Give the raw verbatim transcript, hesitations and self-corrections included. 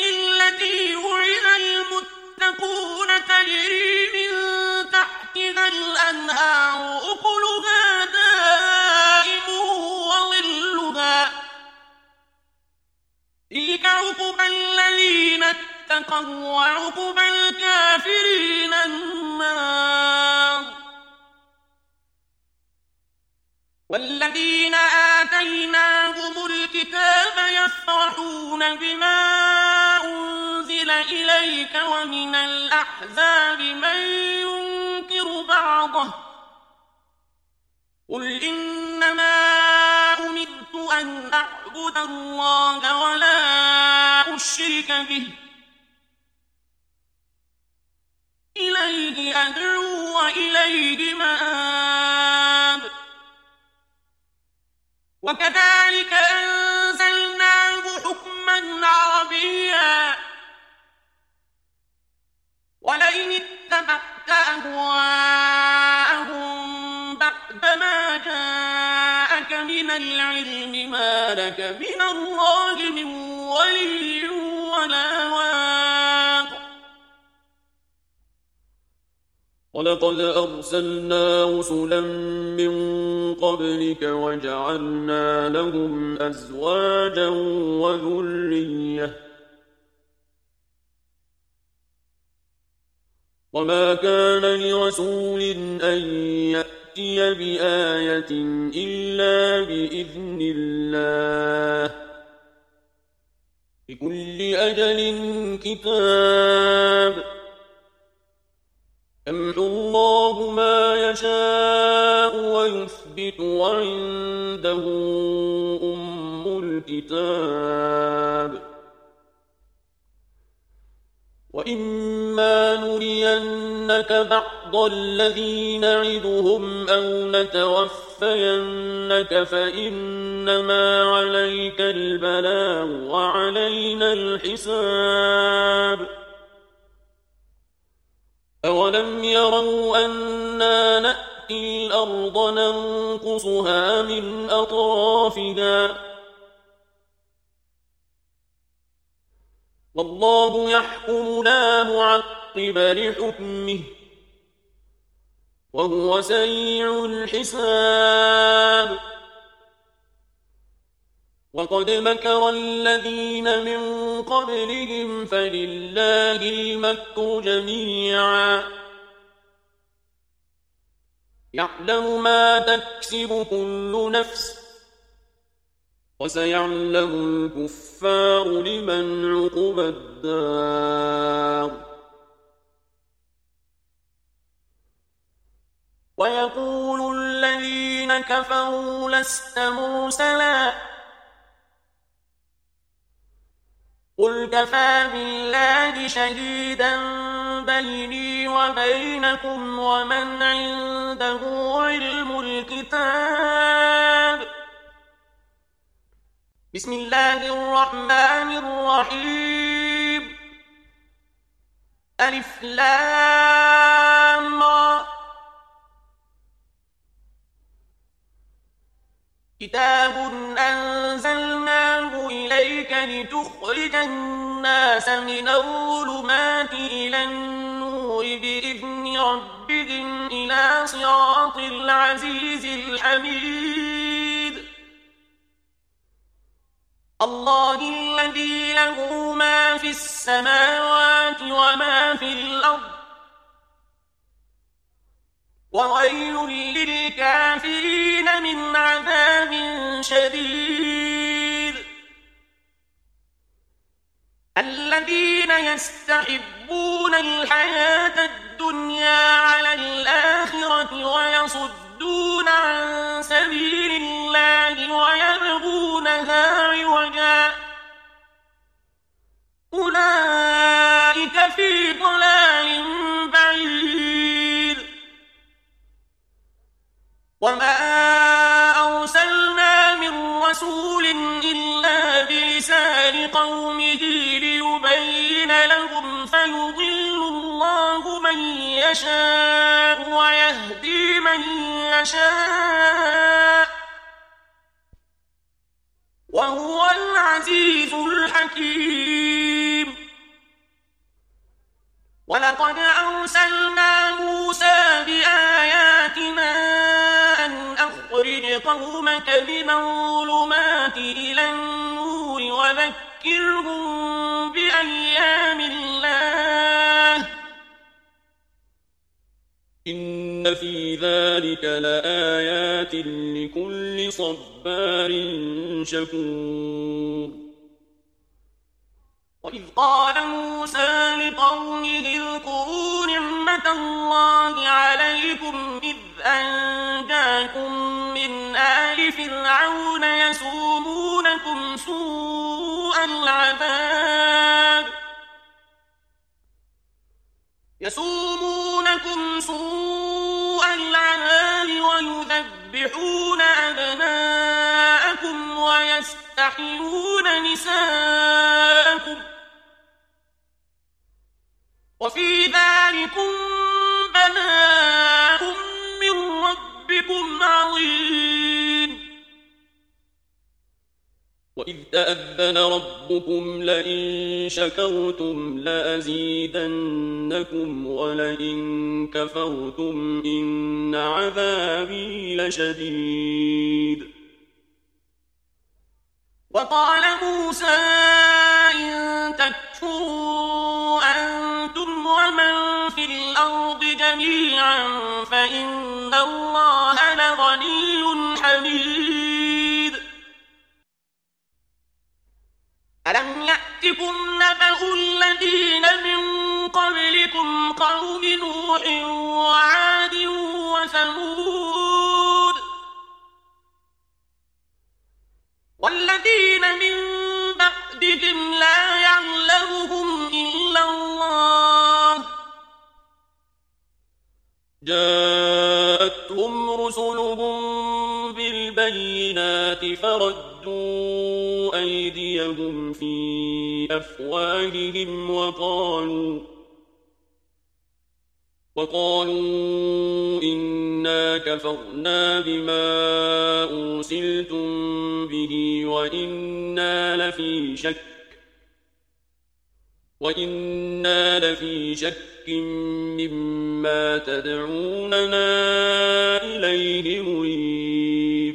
التي وعد المتقون تجري من تحتها الأنهار أكلها دائم وظلها تلك عقبى الذين اتقوا وعقبى الكافرين النار. والذين آتيناهم الكتاب يفرحون بما أنزل إليك ومن الأحزاب من ينكر بعضه قل إنما أمرت أن أعبد الله ولا أشرك به إليه أدعو وإليه مآب. وكذلك أنزلناه حكما عربيا ولئن اتبعت أهواءهم بعدما جاءك من العلم ما لك من الله من ولي ولا واق. ولقد أرسلنا رسلا من قبلك وجعلنا لهم أزواجا وذرية وما كان لرسول أن يأتي بآية إلا بإذن الله لكل أجل كتاب يمحو الله ما يشاء ويثبت وعنده أم الكتاب. وإما نرينك بعض الذي نعدهم أو نتوفينك فإنما عليك البلاغ وعلينا الحساب. أولم يروا أنا نأتي الأرض ننقصها من أطرافها والله يحكم لا معقب لحكمه وهو سريع الحساب. وقد مكر الذين من قبلهم فلله المكر جميعا يعلم ما تكسب كل نفس وسيعلم الكفار لمن عقبى الدار. ويقول الذين كفروا لست مرسلا قل كفى بالله شهيدا بيني وبينكم ومن عنده علم الكتاب. بسم الله الرحمن الرحيم. ألف لام را كتاب أنزلناه إليك لتخرج الناس من الظلمات إلى النور بإذن ربهم إلى صراط العزيز الحميد. الله الذي له ما في السماوات وما في الأرض وويل للكافرين من عذاب شديد. الذين يستحبون الحياة الدنيا على الآخرة ويصدون عن سبيل الله ويبغونها عوجا أولئك في ضلال بعيد. وما أرسلنا من رسول إلا بلسان قومه ليبين لهم فيضل الله من يشاء ويهدي من يشاء وهو العزيز الحكيم. قومك من الظلمات إلى النور وذكرهم بأيام الله إن في ذلك لآيات لكل صبار شكور. وإذ قال موسى لقومه اذكروا نعمة الله عليكم إذ أنجاكم من آل فرعون يسومونكم سوء العذاب يسومونكم سوء العذاب ويذبحون أبناءكم ويستحيون نساءكم وفي ذلكم بلاء من ربكم عظيم. وإذ تأذن ربكم لئن شكرتم لأزيدنكم ولئن كفرتم إن عذابي لشديد. وقال موسى إن تكفروا أنتم ومن في الأرض جميعا فإن الله لغني حميد. ألم يأتكم نبأ الذين من قبلكم قوم نوح وعاد وثمود والذين من بعدهم لا يعلمهم إلا الله جاءتهم رسلهم بالبينات فردوا أيديهم في أفواههم وقالوا وقالوا إنا كفرنا بما أرسلتم به وإنا لفي شك وإنا لفي شك مما تدعوننا إليه مريب.